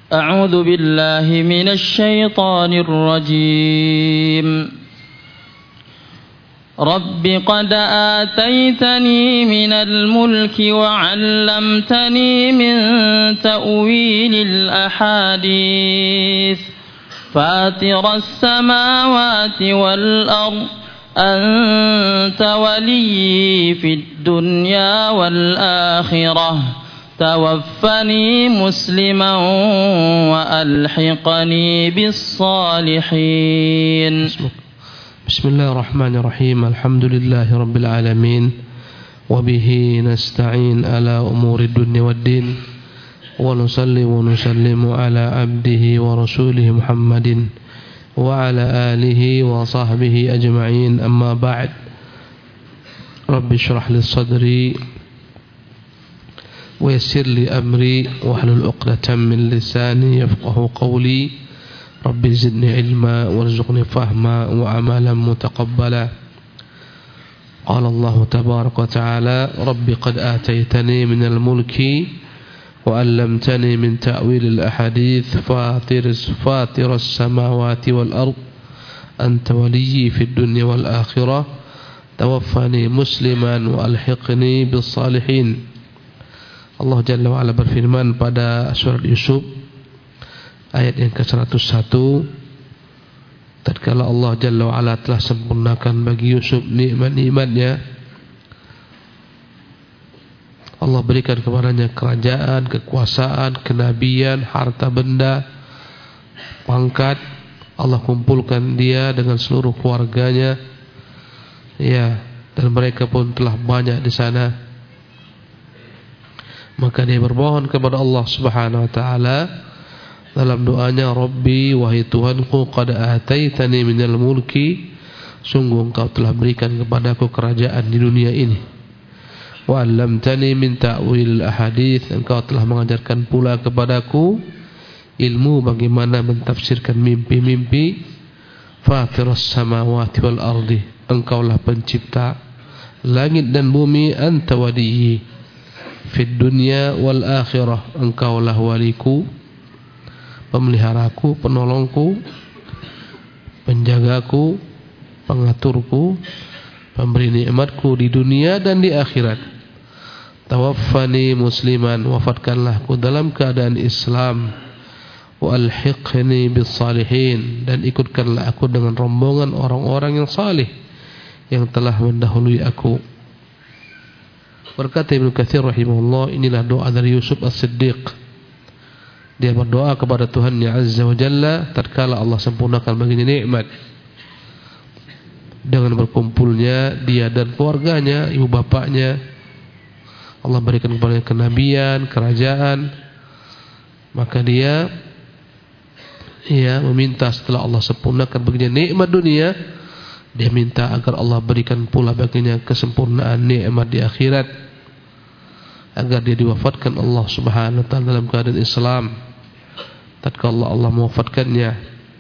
أعوذ بالله من الشيطان الرجيم رب قد آتيتني من الملك وعلمتني من تأويل الأحاديث فاطر السماوات والأرض أنت ولي في الدنيا والآخرة توفني مسلما وألحقني بالصالحين. بسم الله الرحمن الرحيم. الحمد لله رب العالمين وبه نستعين على أمور الدنيا والدين ونصلي ونسلم على عبده ورسوله محمد وعلى آله وصحبه أجمعين. أما بعد رب اشرح لي صدري ويسر لي أمري واحلل عقدة من لساني يفقه قولي رب زدني علما وارزقني فهما وعملا متقبلا. قال الله تبارك وتعالى رب قد آتيتني من الملك وعلمتني من تأويل الأحاديث فاطر السماوات والأرض أنت ولي في الدنيا والآخرة توفني مسلما وألحقني بالصالحين. Allah Jalla wa'ala berfirman pada surat Yusuf ayat yang ke-101, tatkala Allah Jalla wa'ala telah sempurnakan bagi Yusuf nikmat-nikmatnya, Allah berikan kepadanya kerajaan, kekuasaan, kenabian, harta benda, pangkat. Allah kumpulkan dia dengan seluruh keluarganya, ya, dan mereka pun telah banyak di sana. Maka dia bermohon kepada Allah Subhanahu wa taala dalam doanya, Rabbi, wahai Tuhanku, qad ataitani minal mulki, sungguh Engkau telah berikan kepadaku kerajaan di dunia ini. Wa 'allamtani min ta'wil ahadits, Engkau telah mengajarkan pula kepadaku ilmu bagaimana mentafsirkan mimpi-mimpi. Fatiras samawati wal ardi, Engkaulah pencipta langit dan bumi. Anta waliyyi fid dunya wal akhirah, Engkaulah waliku, pemeliharaku, penolongku, penjagaku, pengaturku, pemberi nikmatku di dunia dan di akhirat. Tawaffani musliman, wafatkanlah aku dalam keadaan Islam. Wa alhiqni bis salihin, dan ikutkanlah aku dengan rombongan orang-orang yang salih yang telah mendahului aku. Berkata Ibnu Katsir rahimahullah, inilah doa dari Yusuf As-Siddiq. Dia berdoa kepada Tuhannya Azza wa Jalla tatkala Allah sempurnakan baginya nikmat dengan berkumpulnya dia dan keluarganya, ibu bapaknya. Allah berikan kepadanya kenabian, kerajaan. Maka dia meminta setelah Allah sempurnakan baginya nikmat dunia, dia minta agar Allah berikan pula baginya kesempurnaan nikmat di akhirat, agar dia diwafatkan Allah Subhanahu wa taala dalam keadaan Islam tatkala Allah mewafatkannya.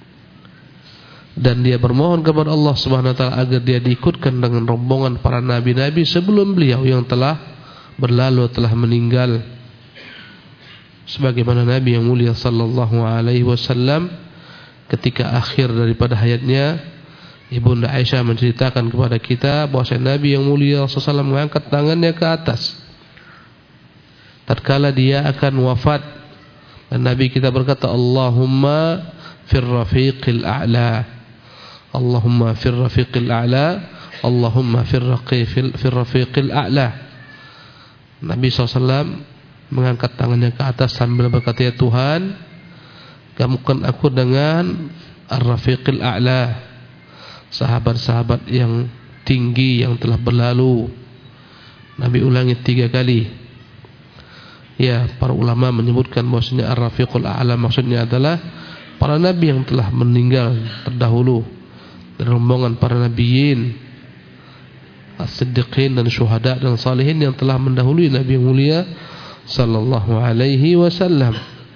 Dan dia bermohon kepada Allah Subhanahu wa taala agar dia diikutkan dengan rombongan para nabi-nabi sebelum beliau yang telah berlalu, telah meninggal, sebagaimana Nabi yang mulia sallallahu alaihi wasallam ketika akhir daripada hayatnya, Ibunda Aisyah menceritakan kepada kita bahwa Nabi yang mulia sallallahu alaihi wasallam mengangkat tangannya ke atas tatkala dia akan wafat, dan Nabi kita berkata, Allahumma fir rafiqil a'la, Allahumma fir rafiqil a'la, Allahumma fir rafiqil a'la. Nabi SAW mengangkat tangannya ke atas sambil berkata, ya Tuhan, gabungkan aku dengan ar-rafiqil a'la, sahabat-sahabat yang tinggi yang telah berlalu. Nabi ulangi 3 kali. Ya, para ulama menyebutkan bahwasanya ar-rafiqul a'la maksudnya adalah para nabi yang telah meninggal terdahulu, dan rombongan para nabiyin, as-siddiqin dan syuhada dan salihin yang telah mendahului Nabi yang mulia sallallahu alaihi wasallam.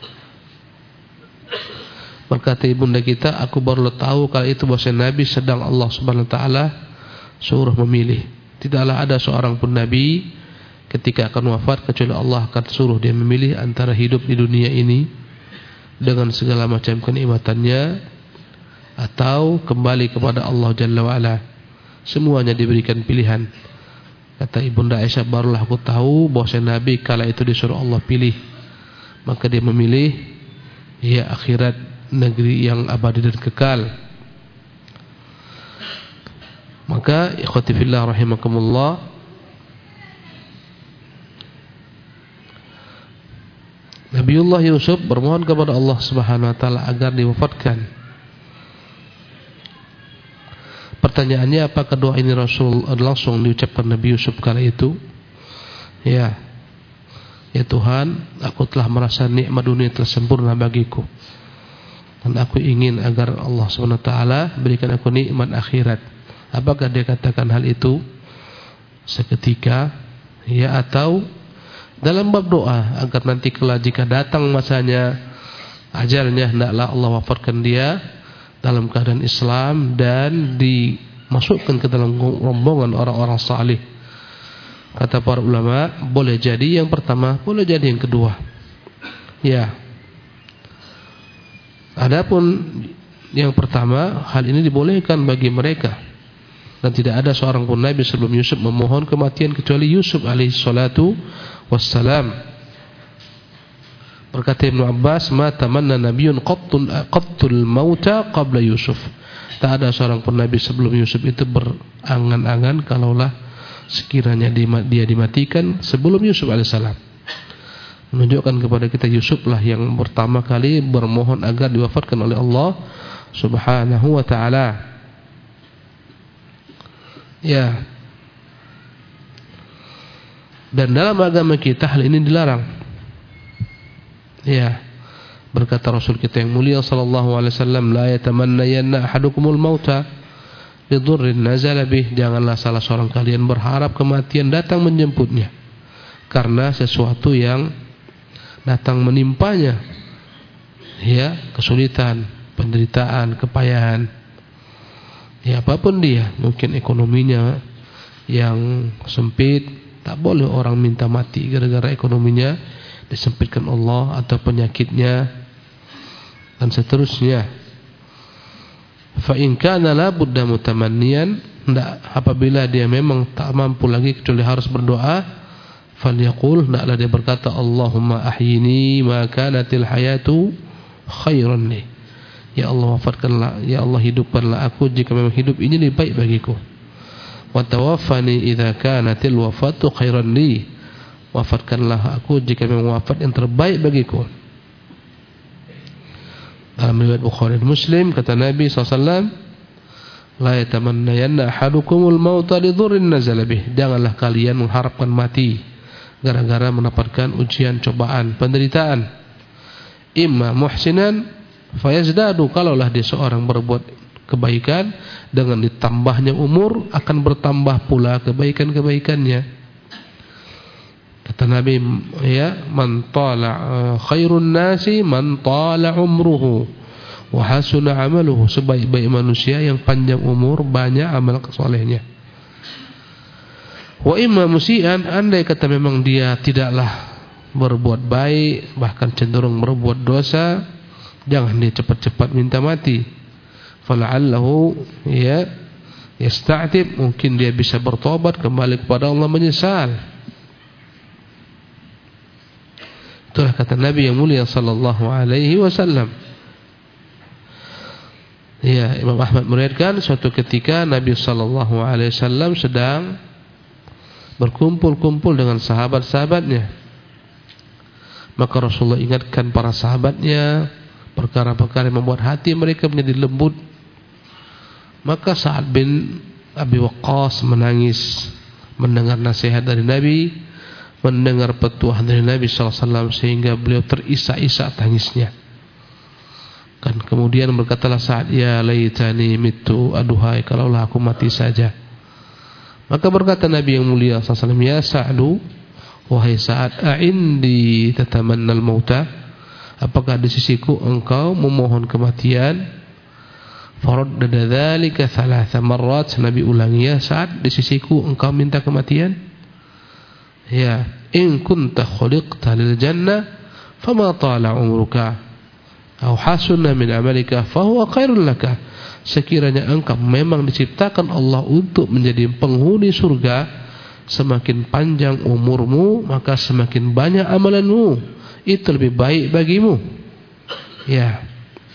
Berkata ibunda kita, aku baru tahu kali itu bahwasanya Nabi sedang Allah Subhanahu wa taala suruh memilih. Tidaklah ada seorang pun nabi ketika akan wafat kecuali Allah akan suruh dia memilih antara hidup di dunia ini dengan segala macam kenikmatannya, atau kembali kepada Allah Jalla wa'ala. Semuanya diberikan pilihan. Kata Ibunda Aisyah, barulah aku tahu bahwa Nabi kala itu disuruh Allah pilih, maka dia memilih ya akhirat, negeri yang abadi dan kekal. Maka ikhwati fillah rahimakumullah, Nabiullah Yusuf bermohon kepada Allah Subhanahu wa taala agar diwafatkan. Pertanyaannya, apakah doa ini Rasul langsung diucapkan Nabi Yusuf kala itu? Ya Tuhan, aku telah merasa nikmat dunia telah sempurna bagiku, dan aku ingin agar Allah Subhanahu wa taala berikan aku nikmat akhirat. Apakah dia katakan hal itu seketika, ya, atau dalam bab doa agar nanti kelak jika datang masanya ajalnya, hendaklah Allah wafatkan dia dalam keadaan Islam dan dimasukkan ke dalam rombongan orang-orang salih. Kata para ulama, boleh jadi yang pertama, boleh jadi yang kedua. Ya. Adapun yang pertama, hal ini dibolehkan bagi mereka. Dan tidak ada seorang pun Nabi sebelum Yusuf memohon kematian kecuali Yusuf alaihi salatu wassalam. Berkata Ibnu Abbas, ma tamanna nabiyyun qattul mauta qabla Yusuf. Tak ada seorang pun Nabi sebelum Yusuf itu berangan-angan kalaulah sekiranya dia dimatikan sebelum Yusuf alaihissalam. Menunjukkan kepada kita Yusuflah yang pertama kali bermohon agar diwafatkan oleh Allah Subhanahu wa taala. Ya. Dan dalam agama kita hal ini dilarang. Ya. Berkata Rasul kita yang mulia sallallahu alaihi wasallam, la yatamannayanna ahadukumul mauta lidurrin nazala bih. Janganlah salah seorang kalian berharap kematian datang menjemputnya karena sesuatu yang datang menimpanya. Ya, kesulitan, penderitaan, kepayahan. Ya, apapun dia, mungkin ekonominya yang sempit, tak boleh orang minta mati gara-gara ekonominya disempitkan Allah, atau penyakitnya dan seterusnya. Fa in kana la budda mutamanniyan, apabila dia memang tak mampu lagi kecuali harus berdoa, falyaqul, hendaklah dia berkata, Allahumma ahyini ma kanatil hayatu khairan li. Ya Allah, wafatkanlah, ya Allah hidupkanlah aku jika memang hidup ini lebih baik bagiku. Wa tawaffani idza kanatil wafatu khairan li. Wafatkanlah aku jika memang wafat yang terbaik bagiku. Dalam riwayat Bukhari dan Muslim kata Nabi SAW, la yatamannayanna ahadukumul mauta lidurrin nazala bih. Janganlah kalian mengharapkan mati gara-gara mendapatkan ujian, cobaan, penderitaan. Imma muhsinan fayazdadu, kalaulah dia seorang berbuat kebaikan, dengan ditambahnya umur akan bertambah pula kebaikan-kebaikannya. Kata Nabi, ya, man tala khairun nasi man tala umruhu wa hasuna amaluhu. Sebaik-baik manusia yang panjang umur, banyak amal kesolehnya. Wa imma musian, andai kata memang dia tidaklah berbuat baik, bahkan cenderung berbuat dosa, jangan dia cepat-cepat minta mati. Fala'allahu ya yasta'tib, mungkin dia bisa bertobat kembali kepada Allah, menyesal. Itulah kata Nabi yang mulia sallallahu alaihi wasallam. Ya, Imam Ahmad meriwayatkan suatu ketika Nabi sallallahu alaihi wasallam sedang berkumpul-kumpul dengan sahabat-sahabatnya. Maka Rasulullah ingatkan para sahabatnya perkara-perkara yang membuat hati mereka menjadi lembut. Maka Sa'ad bin Abi Waqqas menangis mendengar nasihat dari Nabi, mendengar petuah dari Nabi SAW, sehingga beliau terisak-isak tangisnya. Kan kemudian berkatalah Sa'ad, ya laitani mitu, aduhai kalaulah aku mati saja. Maka berkata Nabi yang mulia SAW, ya Sa'adu, wahai Sa'ad, a'indi tatamannal mauta, apakah di sisiku engkau memohon kematian? Faraddada dzalika thalatha marrat. Nabi ulangi, ya Sa'ad, di sisiku engkau minta kematian? Ya, in kunta khuliqta lil jannah fama tala umruka. Au hasunna min amalika fahuwa khairul laka. Sekiranya engkau memang diciptakan Allah untuk menjadi penghuni surga, semakin panjang umurmu maka semakin banyak amalanmu, itu lebih baik bagimu. Ya.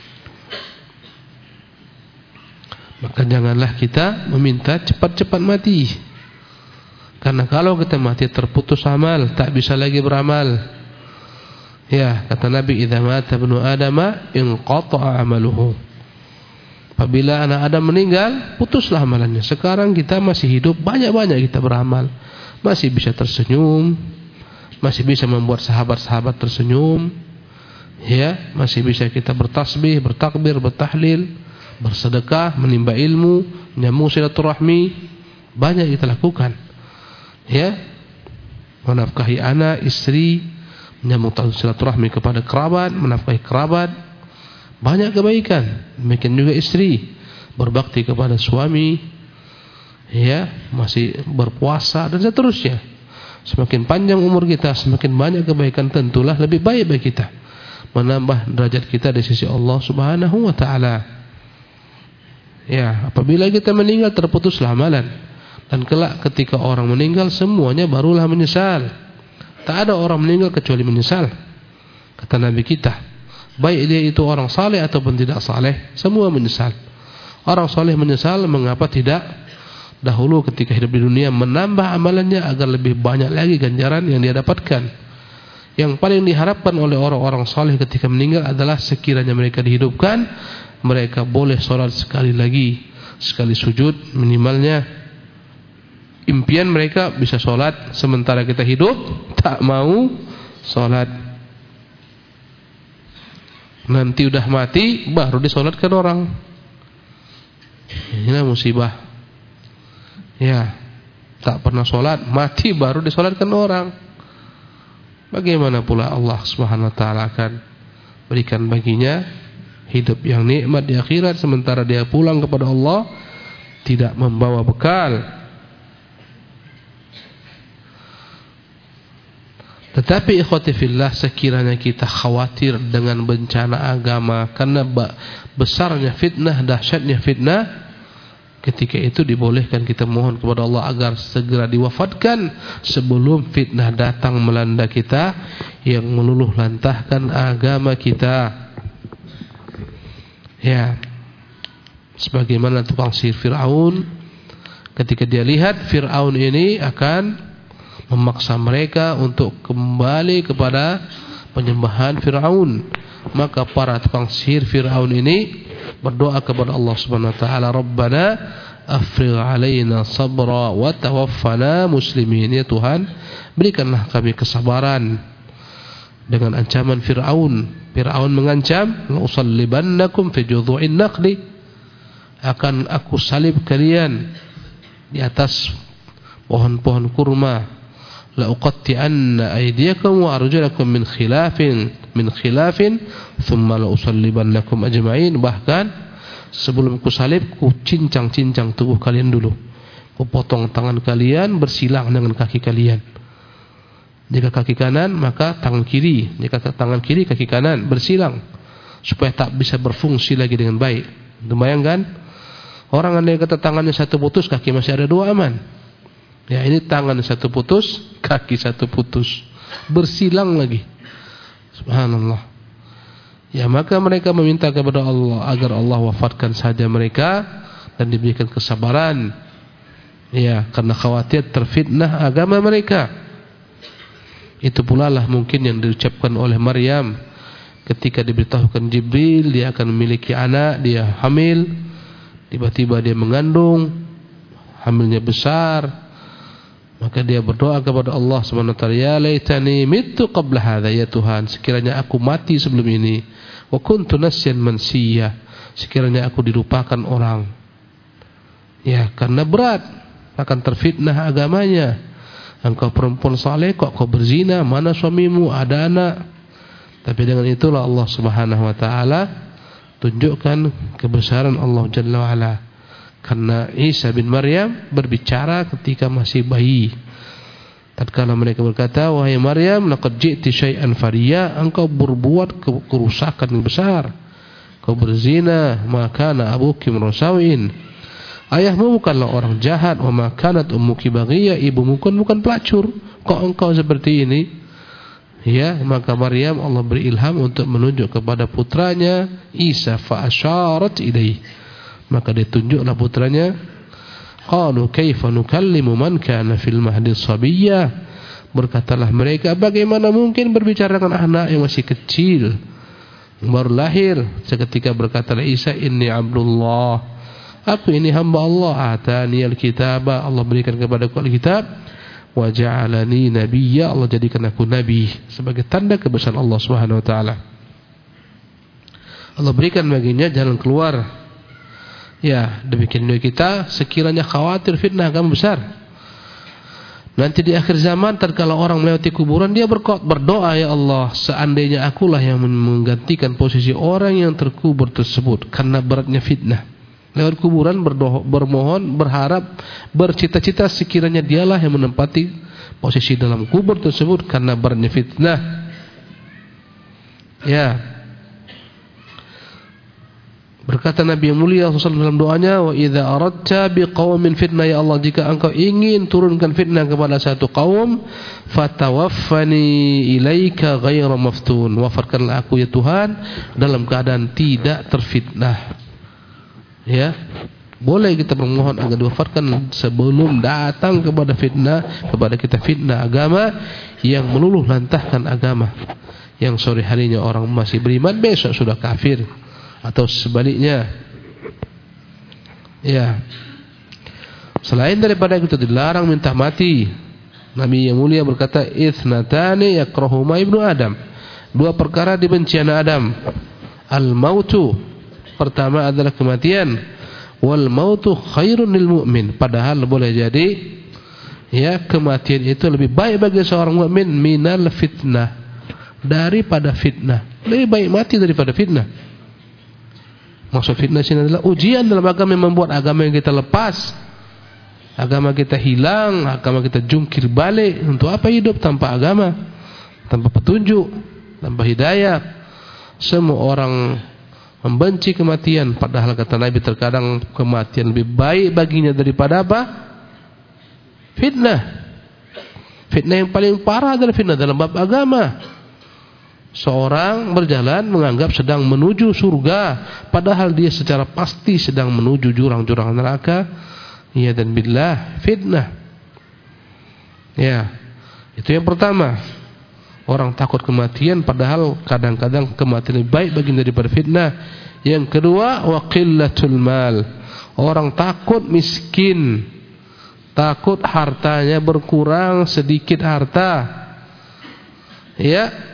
Maka janganlah kita meminta cepat-cepat mati. Karena kalau kita mati terputus amal, tak bisa lagi beramal. Ya, kata Nabi, idza mata ibnu adama inqata'a amaluhu. Apabila anak Adam meninggal, putuslah amalannya. Sekarang kita masih hidup, banyak-banyak kita beramal. Masih bisa tersenyum, masih bisa membuat sahabat-sahabat tersenyum. Ya, masih bisa kita bertasbih, bertakbir, bertahlil, bersedekah, menimba ilmu, menyambung silaturahmi. Banyak kita lakukan. Ya, menafkahi anak, istri, menyambung silaturahmi kepada kerabat, menafkahi kerabat, banyak kebaikan. Demikian juga istri, berbakti kepada suami, ya, masih berpuasa dan seterusnya. Semakin panjang umur kita, semakin banyak kebaikan, tentulah lebih baik bagi kita, menambah derajat kita di sisi Allah Subhanahu wa taala. Ya, apabila kita meninggal terputuslah amalan, dan kelak ketika orang meninggal semuanya barulah menyesal. Tak ada orang meninggal kecuali menyesal. Kata Nabi kita, baik dia itu orang saleh ataupun tidak saleh, semua menyesal. Orang saleh menyesal mengapa tidak dahulu ketika hidup di dunia menambah amalannya agar lebih banyak lagi ganjaran yang dia dapatkan. Yang paling diharapkan oleh orang-orang saleh ketika meninggal adalah sekiranya mereka dihidupkan, mereka boleh sholat sekali lagi, sekali sujud minimalnya. Impian mereka bisa sholat sementara kita hidup, tak mau sholat. Nanti udah mati baru disolatkan orang. Inilah musibah. Ya, tak pernah sholat, mati baru disolatkan orang. Bagaimana pula Allah Subhanahu wa taala akan berikan baginya hidup yang nikmat di akhirat, sementara dia pulang kepada Allah tidak membawa bekal. Tetapi ikhwati fillah, sekiranya kita khawatir dengan bencana agama karena besarnya fitnah, dahsyatnya fitnah, ketika itu dibolehkan kita mohon kepada Allah agar segera diwafatkan sebelum fitnah datang melanda kita yang meluluh lantahkan agama kita. Ya, sebagaimana tukang sihir Fir'aun, ketika dia lihat Fir'aun ini akan memaksa mereka untuk kembali kepada penyembahan Fir'aun, maka para tukang sihir Fir'aun ini berdoa kepada Allah Subhanahu wa taala, Rabbana afrigh alaina sabra wa tawaffana muslimin. Ya Tuhan, berikanlah kami kesabaran dengan ancaman Fir'aun. Fir'aun mengancam, la usallibannakum fi judhu'in naqli, akan aku salib kalian di atas pohon-pohon kurma. La uqatti'anna aydiyakum wa arjulakum min khilafin thumma la usallibannakum ajma'in. Bahkan sebelum ku salib, ku cincang-cincang tubuh kalian dulu, ku potong tangan kalian bersilang dengan kaki kalian. Jika kaki kanan maka tangan kiri, jika tangan kiri kaki kanan, bersilang supaya tak bisa berfungsi lagi dengan baik. Bayangkan, orang andai kata tangannya satu putus, kaki masih ada dua, aman. Ya, ini tangan satu putus, kaki satu putus, bersilang lagi. Subhanallah. Ya, maka mereka meminta kepada Allah agar Allah wafatkan saja mereka dan diberikan kesabaran. Ya, karena khawatir terfitnah agama mereka. Itu pula lah mungkin yang diucapkan oleh Maryam ketika diberitahukan Jibril dia akan memiliki anak, dia hamil, tiba-tiba dia mengandung, hamilnya besar. Maka dia berdoa kepada Allah Subhanahu wa taala, ya laitani mittu qabla hadza, ya Tuhan, sekiranya aku mati sebelum ini, wa kuntu nasyan mansiyah, sekiranya aku dilupakan orang. Ya, karena berat akan terfitnah agamanya. Engkau perempuan saleh kok kau berzina, mana suamimu, ada anak. Tapi dengan itulah Allah Subhanahu wa taala tunjukkan kebesaran Allah Jalla wa ala. Karena Isa bin Maryam berbicara ketika masih bayi. Tatkala mereka berkata, wahai Maryam, laqad ji'ti syai'an fariya, engkau berbuat kerusakan yang besar. Kau berzina, ma kana abuki mrasawin. Ayahmu bukanlah orang jahat, wa ma kanat ummuki baghiya, ibumu bukan pelacur. Kok engkau seperti ini? Ya, maka Maryam Allah beri ilham untuk menunjuk kepada putranya Isa, fa asyarat ilaih. Maka ditunjuklah putranya. Qalu kaifa nukallimu man kana fil mahdi sabiyya. Berkatalah mereka, bagaimana mungkin berbicara dengan anak yang masih kecil, baru lahir. Seketika berkatalah Isa, inni Abdullah, aku ini hamba Allah, atani al-kitaba, Allah berikan kepadaku al-kitab, wa ja'alani nabiyya, Allah jadikan aku nabi, sebagai tanda kebesaran Allah Subhanahu wa taala. Allah berikan baginya jalan keluar. Ya, demikian juga kita sekiranya khawatir fitnah agama besar. Nanti di akhir zaman tatkala orang melewati kuburan, dia berdoa, ya Allah, seandainya akulah yang menggantikan posisi orang yang terkubur tersebut karena beratnya fitnah. Lewat kuburan bermohon, berharap, bercita-cita sekiranya dialah yang menempati posisi dalam kubur tersebut karena beratnya fitnah. Ya. Berkata Nabi yang mulia SAW dalam doanya, wa idza aradta biqaumin fitnah, ya Allah, jika engkau ingin turunkan fitnah kepada satu kaum, fatawaffani ilaika ghaira maftun, wafatkanlah aku ya Tuhan dalam keadaan tidak terfitnah. Ya, boleh kita bermohon agar diwafatkan sebelum datang kepada kita fitnah agama yang meluluh lantahkan agama, yang sore harinya orang masih beriman, besok sudah kafir, atau sebaliknya. Ya. Selain daripada itu dilarang minta mati. Nabi yang mulia berkata, "Itsnatani yakrahuma ibnu Adam." Dua perkara dibenci anak Adam. Al-mautu, pertama adalah kematian. Wal mautu khairun lil mu'min. Padahal boleh jadi ya, kematian itu lebih baik bagi seorang mukmin minal fitnah, daripada fitnah. Lebih baik mati daripada fitnah. Maksud fitnah sini adalah ujian dalam agama yang membuat agama yang kita lepas, agama kita hilang, agama kita jungkir balik. Untuk apa hidup tanpa agama, tanpa petunjuk, tanpa hidayah? Semua orang membenci kematian, padahal kata Nabi terkadang kematian lebih baik baginya daripada apa? Fitnah. Fitnah yang paling parah adalah fitnah dalam bab agama. Seorang berjalan menganggap sedang menuju surga, padahal dia secara pasti sedang menuju jurang-jurang neraka. Ya, dan billah, fitnah. Ya, itu yang pertama. Orang takut kematian, padahal kadang-kadang kematian lebih baik baginya daripada fitnah. Yang kedua, wa qillatul mal. Orang takut miskin, takut hartanya berkurang, sedikit harta. Ya.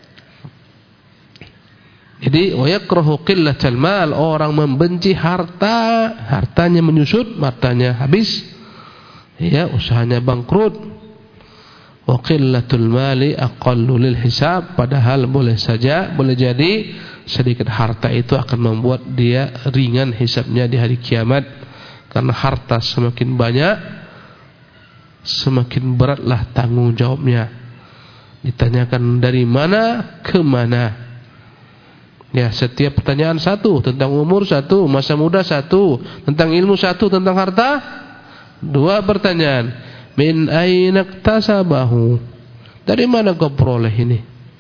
Jadi wa yakrahu qillatal mal, orang membenci hartanya menyusut, hartanya habis. Ya, usahanya bangkrut. Wa qillatul mali aqallu lil hisab, padahal boleh jadi sedikit harta itu akan membuat dia ringan hisabnya di hari kiamat. Karena harta semakin banyak, semakin beratlah tanggung jawabnya. Ditanyakan dari mana ke mana. Ya, setiap pertanyaan satu, tentang umur satu, masa muda satu, tentang ilmu satu, tentang harta dua pertanyaan. Min aina iktasabahu, dari mana kau peroleh ini?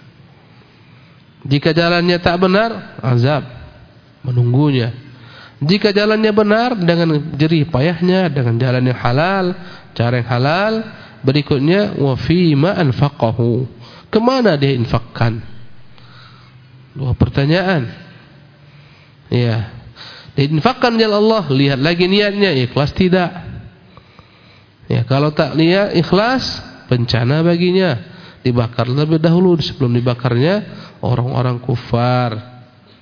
Jika jalannya tak benar, azab menunggunya. Jika jalannya benar, dengan jerih payahnya, dengan jalan yang halal, cara yang halal. Berikutnya, wa fima anfaqahu, kemana dia infakkan? Dua pertanyaan. Ya, diinfakkan jalan Allah, lihat lagi niatnya, ikhlas tidak. Ya, kalau tak niat ikhlas, bencana baginya. Dibakar lebih dahulu sebelum dibakarnya orang-orang kufar.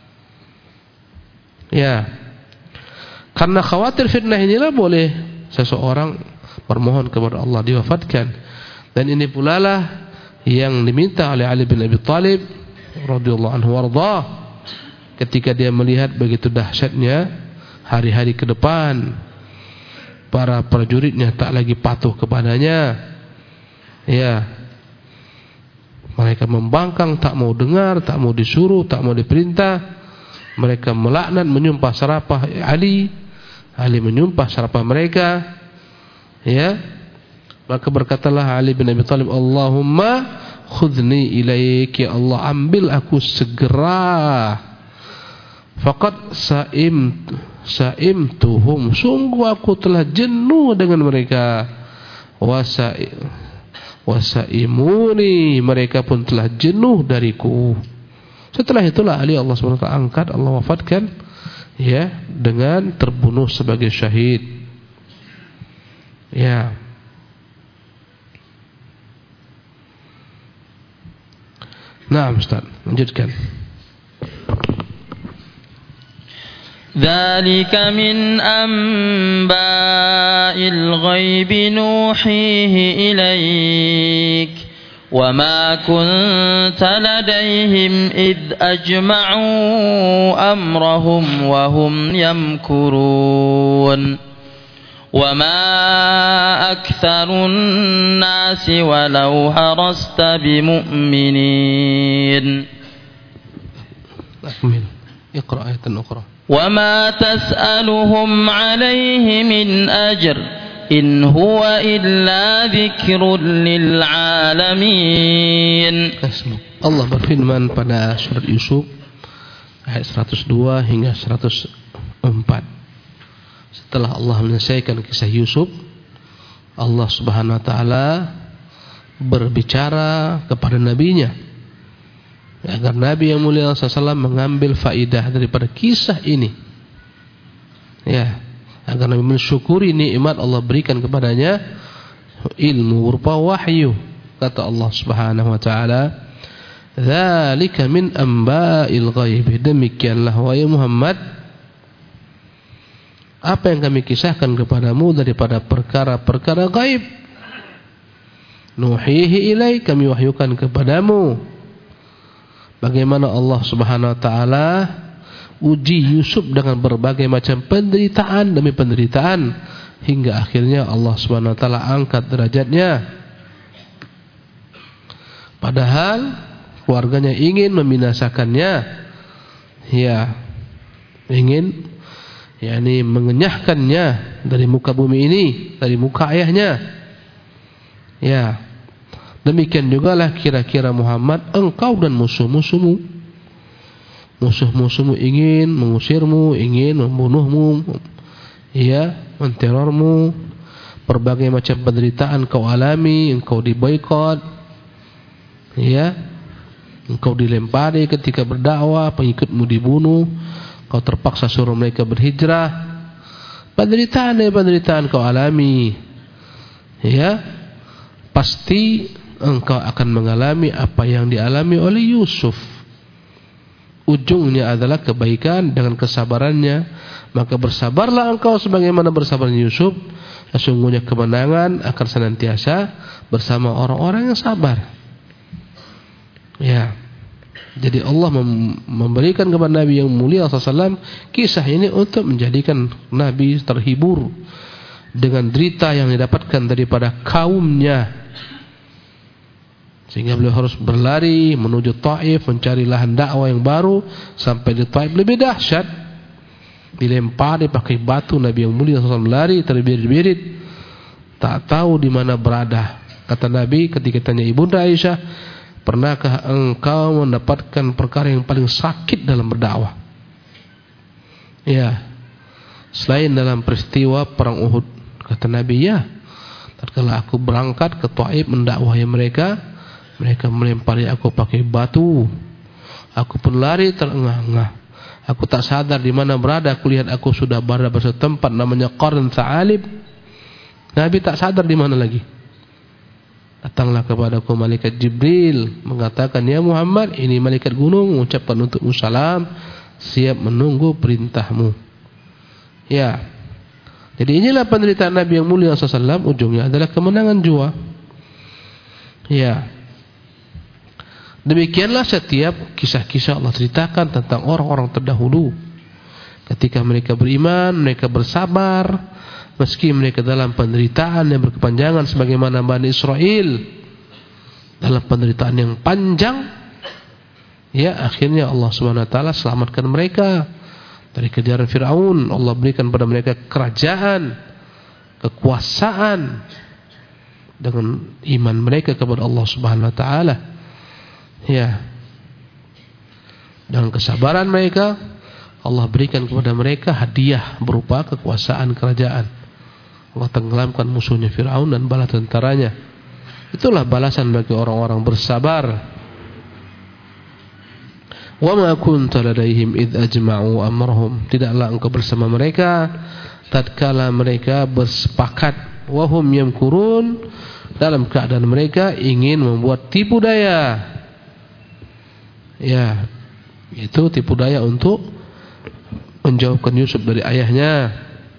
Ya, karena khawatir fitnah inilah boleh seseorang bermohon kepada Allah diwafatkan. Dan ini pula lah yang diminta oleh Ali bin Abi Thalib radhiyallahu anhu warda, ketika dia melihat begitu dahsyatnya hari-hari ke depan, para prajuritnya tak lagi patuh kepadanya. Ya, mereka membangkang, tak mau dengar, tak mau disuruh, tak mau diperintah. Mereka melaknat, menyumpah serapah Ali. Ali menyumpah serapah mereka. Ya, maka berkatalah Ali bin Abi Thalib, Allahumma khudni ilaik, ya Allah, ambil aku segera. Faqad sa'imtuhum, sungguh aku telah jenuh dengan mereka. Wasaimuni, mereka pun telah jenuh dariku. Setelah itulah Ali Allah SWT angkat, Allah wafatkan, ya, dengan terbunuh sebagai syahid. Ya. Nah, Ustaz, lanjutkan. ذلك من أنباء الغيب نوحيه إليك وما كنت لديهم إذ أجمعوا أمرهم وهم يمكرون وما أكثر الناس ولو حرصت بمؤمنين. أكمل، اقرأ آية أخرى. وما تسألهم عليه من أجر إن هو إلا ذكر للعالمين. Allah berfirman pada surat Yusuf ayat 102 hingga 104. Setelah Allah menyelesaikan kisah Yusuf, Allah Subhanahu wa taala berbicara kepada nabinya agar Nabi yang mulia SAW mengambil faidah daripada kisah ini, ya, agar Nabi mensyukuri nikmat Allah berikan kepadanya ilmu berupa wahyu. Kata Allah Subhanahu wa taala, "Dzalika min amba'il ghaib." Demikianlah wahai Muhammad, apa yang kami kisahkan kepadamu daripada perkara-perkara gaib. Nuhihi ilaik, kami wahyukan kepadamu. Bagaimana Allah Subhanahu wa taala uji Yusuf dengan berbagai macam penderitaan demi penderitaan hingga akhirnya Allah Subhanahu wa taala angkat derajatnya. Padahal keluarganya ingin membinasakannya, ya, ingin yakni mengenyahkannya dari muka bumi ini, dari muka ayahnya. Ya. Demikian jugalah kira-kira Muhammad, engkau dan musuh-musuhmu. Musuh-musuhmu ingin mengusirmu, ingin membunuhmu, ya, menterormu. Berbagai macam penderitaan kau alami, engkau diboikot, ya, engkau dilempari ketika berdakwah, pengikutmu dibunuh, kau terpaksa suruh mereka berhijrah. Penderitaan kau alami, ya, pasti engkau akan mengalami apa yang dialami oleh Yusuf. Ujungnya adalah kebaikan dengan kesabarannya. Maka bersabarlah engkau sebagaimana bersabarnya Yusuf. Sesungguhnya kemenangan akan senantiasa bersama orang-orang yang sabar. Ya. Jadi Allah memberikan kepada Nabi yang mulia SAW kisah ini untuk menjadikan Nabi terhibur dengan derita yang didapatkan daripada kaumnya, sehingga beliau harus berlari menuju Taif mencari lahan dakwah yang baru. Sampai di Taif lebih dahsyat, dilempari pakai batu. Nabi yang mulia SAW lari terbirit-birit, tak tahu di mana berada. Kata Nabi ketika tanya ibunda Aisyah, pernahkah engkau mendapatkan perkara yang paling sakit dalam berdakwah? Ya, selain dalam peristiwa perang Uhud. Kata Nabi, ya, tatkala aku berangkat ke Taif mendakwahi mereka, mereka melempari aku pakai batu. Aku pun lari terengah-engah. Aku tak sadar di mana berada. Aku lihat aku sudah berada pada tempat namanya Qarn Sa'alib. Nabi tak sadar di mana lagi. Datanglah kepadaku malaikat Jibril mengatakan, ya Muhammad, ini malaikat gunung mengucapkan untukmu salam, siap menunggu perintahmu. Ya. Jadi inilah penderitaan Nabi yang mulia SAW. Ujungnya adalah kemenangan jua. Ya. Demikianlah setiap kisah-kisah Allah ceritakan tentang orang-orang terdahulu. Ketika mereka beriman, mereka bersabar, meski mereka dalam penderitaan yang berkepanjangan sebagaimana Bani Israel. dalam penderitaan yang panjang, ya akhirnya Allah Subhanahu wa taala selamatkan mereka dari kejaran Firaun. Allah berikan pada mereka kerajaan, kekuasaan dengan iman mereka kepada Allah Subhanahu wa taala. Ya. Dengan kesabaran mereka, Allah berikan kepada mereka hadiah berupa kekuasaan kerajaan. Allah tenggelamkan musuhnya Firaun dan bala tentaranya. Itulah balasan bagi orang-orang bersabar. Wa ma kunta ladaihim id ajma'u amrahum. Tidaklah engkau bersama mereka tatkala mereka bersepakat, wa hum yamkurun, dalam keadaan mereka ingin membuat tipu daya. Ya, itu tipu daya untuk menjauhkan Yusuf dari ayahnya.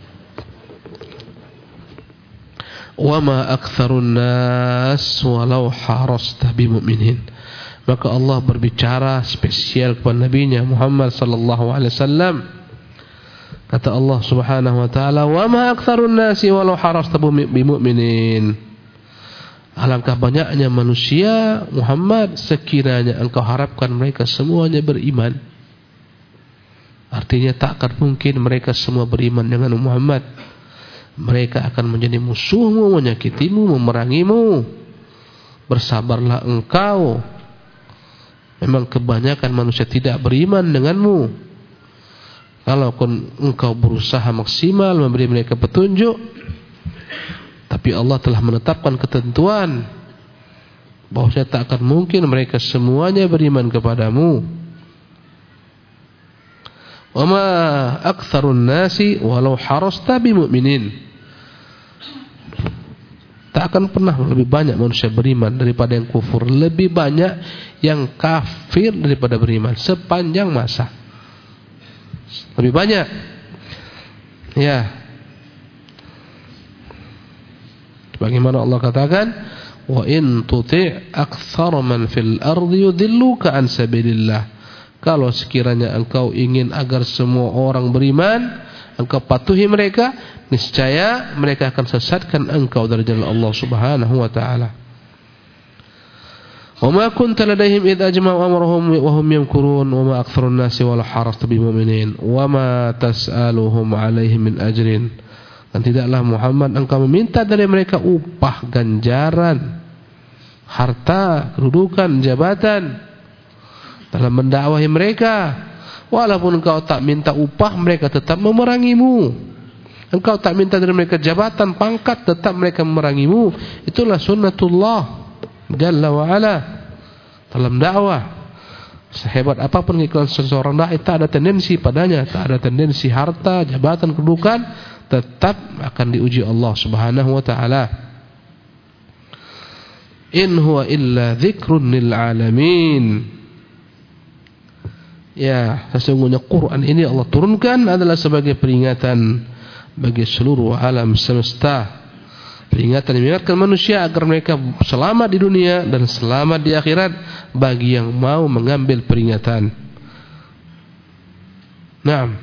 Wa ma aktsarun nas walau harasta bimu'minin. Maka Allah berbicara spesial kepada nabinya Muhammad sallallahu alaihi wasallam. Kata Allah Subhanahu wa taala, "Wa ma aktsarun nasi walau harasta bimu'minin." Alangkah banyaknya manusia Muhammad sekiranya engkau harapkan mereka semuanya beriman. Artinya tak akan mungkin mereka semua beriman dengan Muhammad. Mereka akan menjadi musuhmu, menyakitimu, memerangimu. Bersabarlah engkau. Memang kebanyakan manusia tidak beriman denganmu. Kalau engkau berusaha maksimal memberi mereka petunjuk, tapi Allah telah menetapkan ketentuan bahwasanya tak akan mungkin mereka semuanya beriman kepadamu. Wa ma aktsarun nasi walau harasta bimu'minin. Tak akan pernah lebih banyak manusia beriman daripada yang kufur, lebih banyak yang kafir daripada beriman sepanjang masa. Lebih banyak. Ya. Bagaimana Allah katakan, wa in tuti' aktsara man fil ardi yudilluka an sabilillah. Kalau sekiranya engkau ingin agar semua orang beriman, engkau patuhi mereka, niscaya mereka akan sesatkan engkau dari jalan Allah Subhanahu wa taala. Wa ma kunta ladaihim id ajma'u amrahum wa hum yamkurun wa ma aktsarun nasi wala harasta bimu'minin wa ma tas'aluhum 'alaihi min ajrin. Dan tidaklah Muhammad engkau meminta dari mereka upah, ganjaran, harta, kedudukan, jabatan dalam mendakwahi mereka. Walaupun engkau tak minta upah, mereka tetap memerangimu. Engkau tak minta dari mereka jabatan, pangkat, tetap mereka memerangimu. Itulah sunnatullah Jalla wa ala dalam dakwah. Sehebat apapun keikhlasan seseorang dai, tak ada tendensi padanya, tak ada tendensi harta, jabatan, kedudukan, tetap akan diuji Allah Subhanahu wa taala. In huwa illa dzikrun lil alamin. Ya, sesungguhnya Quran ini Allah turunkan adalah sebagai peringatan bagi seluruh alam semesta. Peringatan yang mengingatkan manusia agar mereka selamat di dunia dan selamat di akhirat bagi yang mau mengambil peringatan. Naam.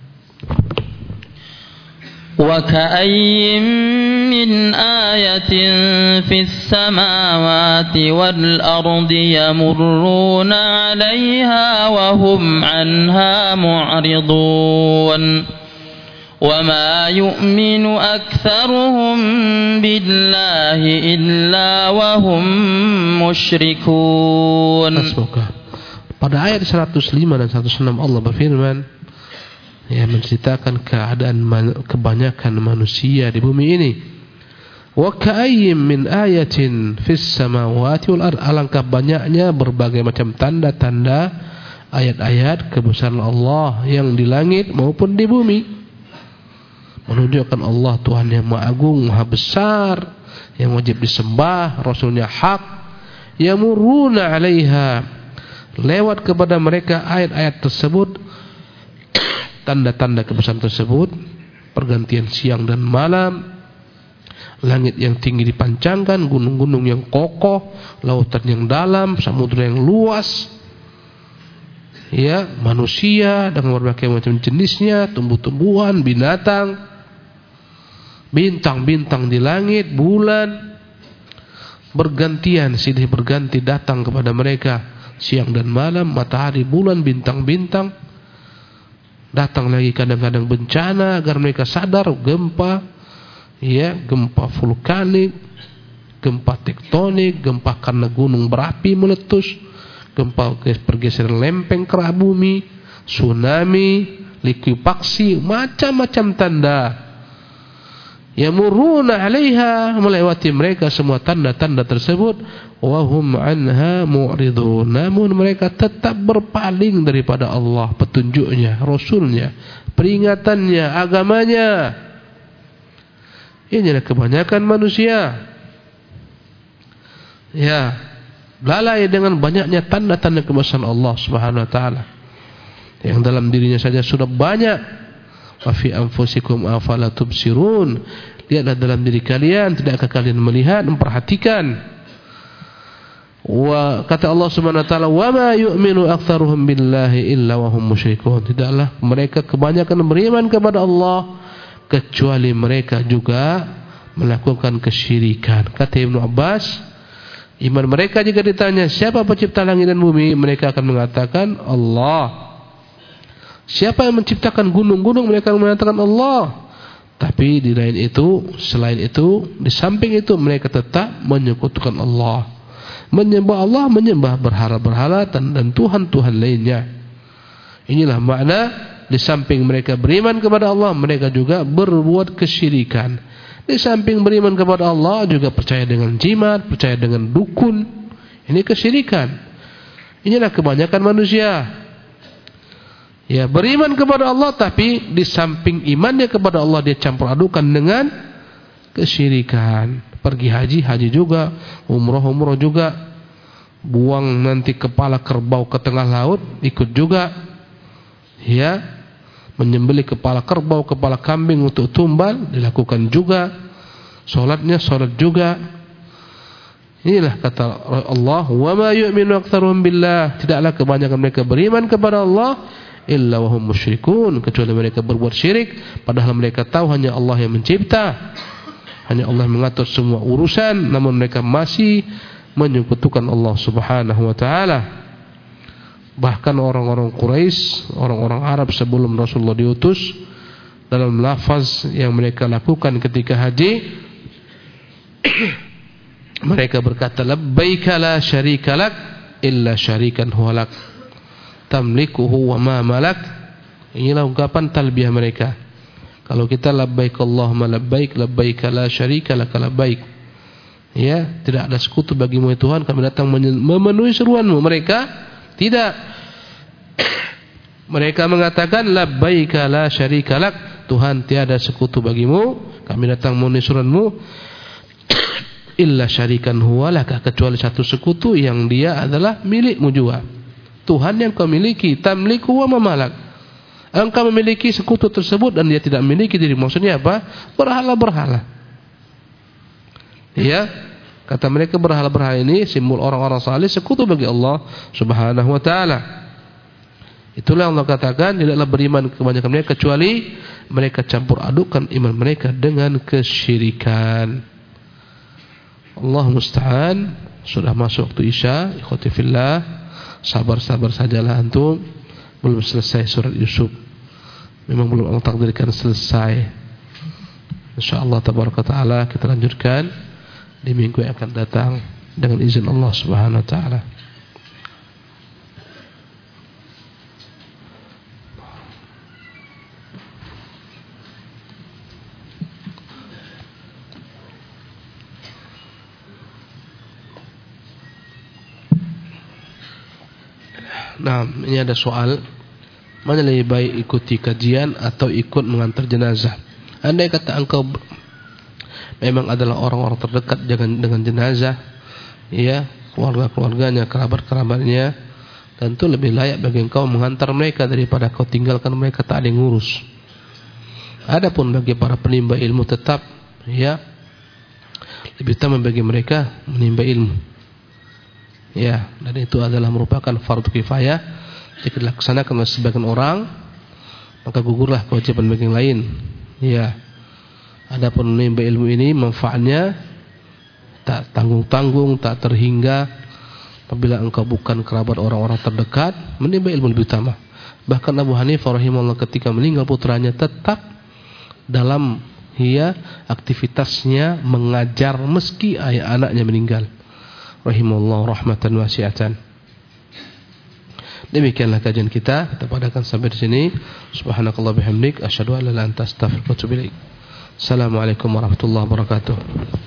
وَكَأَيٍّ مِّنْ آيَةٍ فِي السَّمَاوَاتِ وَالْأَرْضِ يَمُرُّونَ عَلَيْهَا وَهُمْ عَنْهَا مُعْرِضُونَ وَمَا يُؤْمِنُ أَكْثَرُهُم بِاللَّهِ إِلَّا وَهُم مُشْرِكُونَ. Pada ayat 105 dan 106 Allah berfirman, ya, menceritakan keadaan kebanyakan manusia di bumi ini. Wa ka'ayyim min ayatin fis samawati wal ard. Alangkah banyaknya berbagai macam tanda-tanda, ayat-ayat kebesaran Allah yang di langit maupun di bumi, menunjukkan Allah Tuhan yang Maha Agung, Maha Besar, yang wajib disembah, Rasulnya hak. Yamuruna 'alaiha, lewat kepada mereka ayat-ayat tersebut, tanda-tanda kebesaran tersebut, pergantian siang dan malam, langit yang tinggi dipancangkan, gunung-gunung yang kokoh, lautan yang dalam, samudra yang luas, ya, manusia dengan berbagai macam jenisnya, tumbuh-tumbuhan, binatang, bintang-bintang di langit, bulan, bergantian, silih berganti datang kepada mereka, siang dan malam, matahari, bulan, bintang-bintang. Datang lagi kadang-kadang bencana agar mereka sadar, gempa, ya, gempa vulkanik, gempa tektonik, gempa karena gunung berapi meletus, gempa pergeseran lempeng kerah bumi, tsunami, likuifaksi, macam-macam tanda. Yamurruna 'alaiha, melewati mereka semua tanda-tanda tersebut, wa hum 'anha mu'ridun, namun mereka tetap berpaling daripada Allah, petunjuknya, Rasulnya, peringatannya, agamanya. Ini adalah kebanyakan manusia, ya, lalai dengan banyaknya tanda-tanda kebesaran Allah Subhanahu wa taala yang dalam dirinya saja sudah banyak. Wa fi anfusikum afala tubsirun, lihatlah dalam diri kalian, tidakkah kalian melihat, memperhatikan. Wa kata Allah Subhanahu wa taala, wa ma yu'minu aktsaruhum billahi illa wa hum musyrikun, tidaklah mereka kebanyakan beriman kepada Allah kecuali mereka juga melakukan kesyirikan. Kata Ibnu Abbas, iman mereka jika ditanya siapa pencipta langit dan bumi, mereka akan mengatakan Allah. Siapa yang menciptakan gunung-gunung, mereka mengatakan Allah. Tapi di lain itu, selain itu, di samping itu mereka tetap menyekutukan Allah, menyembah Allah, menyembah berhala-berhala dan Tuhan-Tuhan lainnya. Inilah makna di samping mereka beriman kepada Allah, mereka juga berbuat kesyirikan. Di samping beriman kepada Allah juga percaya dengan jimat, percaya dengan dukun. Ini kesyirikan. Inilah kebanyakan manusia. Ya, beriman kepada Allah tapi di samping imannya kepada Allah dia campur adukan dengan kesyirikan. Pergi haji juga, umroh juga, buang nanti kepala kerbau ke tengah laut, ikut juga. Ya, menyembelih kepala kerbau, kepala kambing untuk tumbal, dilakukan juga. Salatnya salat juga. Inilah kata Allah, wa ma yu'minu aktsaruhum billah, tidaklah kebanyakan mereka beriman kepada Allah illa wa hum musyrikun, kecuali mereka berbuat syirik, padahal mereka tahu hanya Allah yang mencipta, hanya Allah yang mengatur semua urusan, namun mereka masih menyekutukan Allah Subhanahu wa taala. Bahkan orang-orang Quraisy, orang-orang Arab sebelum Rasulullah diutus, dalam lafaz yang mereka lakukan ketika haji, mereka berkata labbaika la syarika lak illa syarikan huwa lak tamlikuhu wa ma malak. Inilah ungkapan talbiyah mereka. Kalau kita labbaik Allahumma labbaik, labbaik la syarika lak labbaik, ya, tidak ada sekutu bagimu ya Tuhan, kami datang memenuhi seruanmu. Mereka tidak. Mereka mengatakan labbaik la syarika lak, Tuhan tiada sekutu bagimu, kami datang memenuhi seruanmu, illa syarikan huwa lak, kecuali satu sekutu yang dia adalah milikmu juga. Tuhan yang kau miliki, tamliku wa mamalak, engkau memiliki sekutu tersebut dan dia tidak memiliki diri. Maksudnya apa? Berhala-berhala. Ya, kata mereka berhala-berhala ini simbol orang-orang saleh, sekutu bagi Allah Subhanahu wa taala. Itulah Allah katakan tidaklah beriman kebanyakan mereka kecuali mereka campur adukkan iman mereka dengan kesyirikan. Allah musta'an. Sudah masuk waktu Isya, ikhwati fillah. Sabar-sabar sajalah antum, belum selesai surat Yusuf. Memang belum Allah takdirkan selesai. Insyaallah tabaraka taala kita lanjutkan di minggu yang akan datang dengan izin Allah Subhanahu wa taala. Nah, ini ada soal, mana lebih baik ikuti kajian atau ikut mengantar jenazah? Andai kata engkau memang adalah orang-orang terdekat dengan jenazah, ya, keluarga-keluarganya, kerabat-kerabatnya, tentu lebih layak bagi engkau mengantar mereka daripada kau tinggalkan mereka tak ada yang ngurus. Adapun bagi para penimba ilmu tetap, ya, lebih utama bagi mereka menimba ilmu. Ya, dan itu adalah merupakan fardu kifayah. Jika dilaksanakan oleh sebagian orang, maka gugurlah kewajiban bagi yang lain. Ya. Adapun menimba ilmu ini manfaatnya tak tanggung-tanggung, tak terhingga. Apabila engkau bukan kerabat orang-orang terdekat, menimba ilmu lebih utama. Bahkan Abu Hanifah rahimahullah ketika meninggal putranya tetap dalam aktivitasnya mengajar meski anaknya meninggal. Rahimahullah rahmatan wasi'atan. Demikianlah kajian kita padakan sampai di sini. Subhanakallah bihamdik, asyhadu an la ilaha illa anta astaghfiruka wa atubu ilaik. Assalamualaikum warahmatullahi wabarakatuh.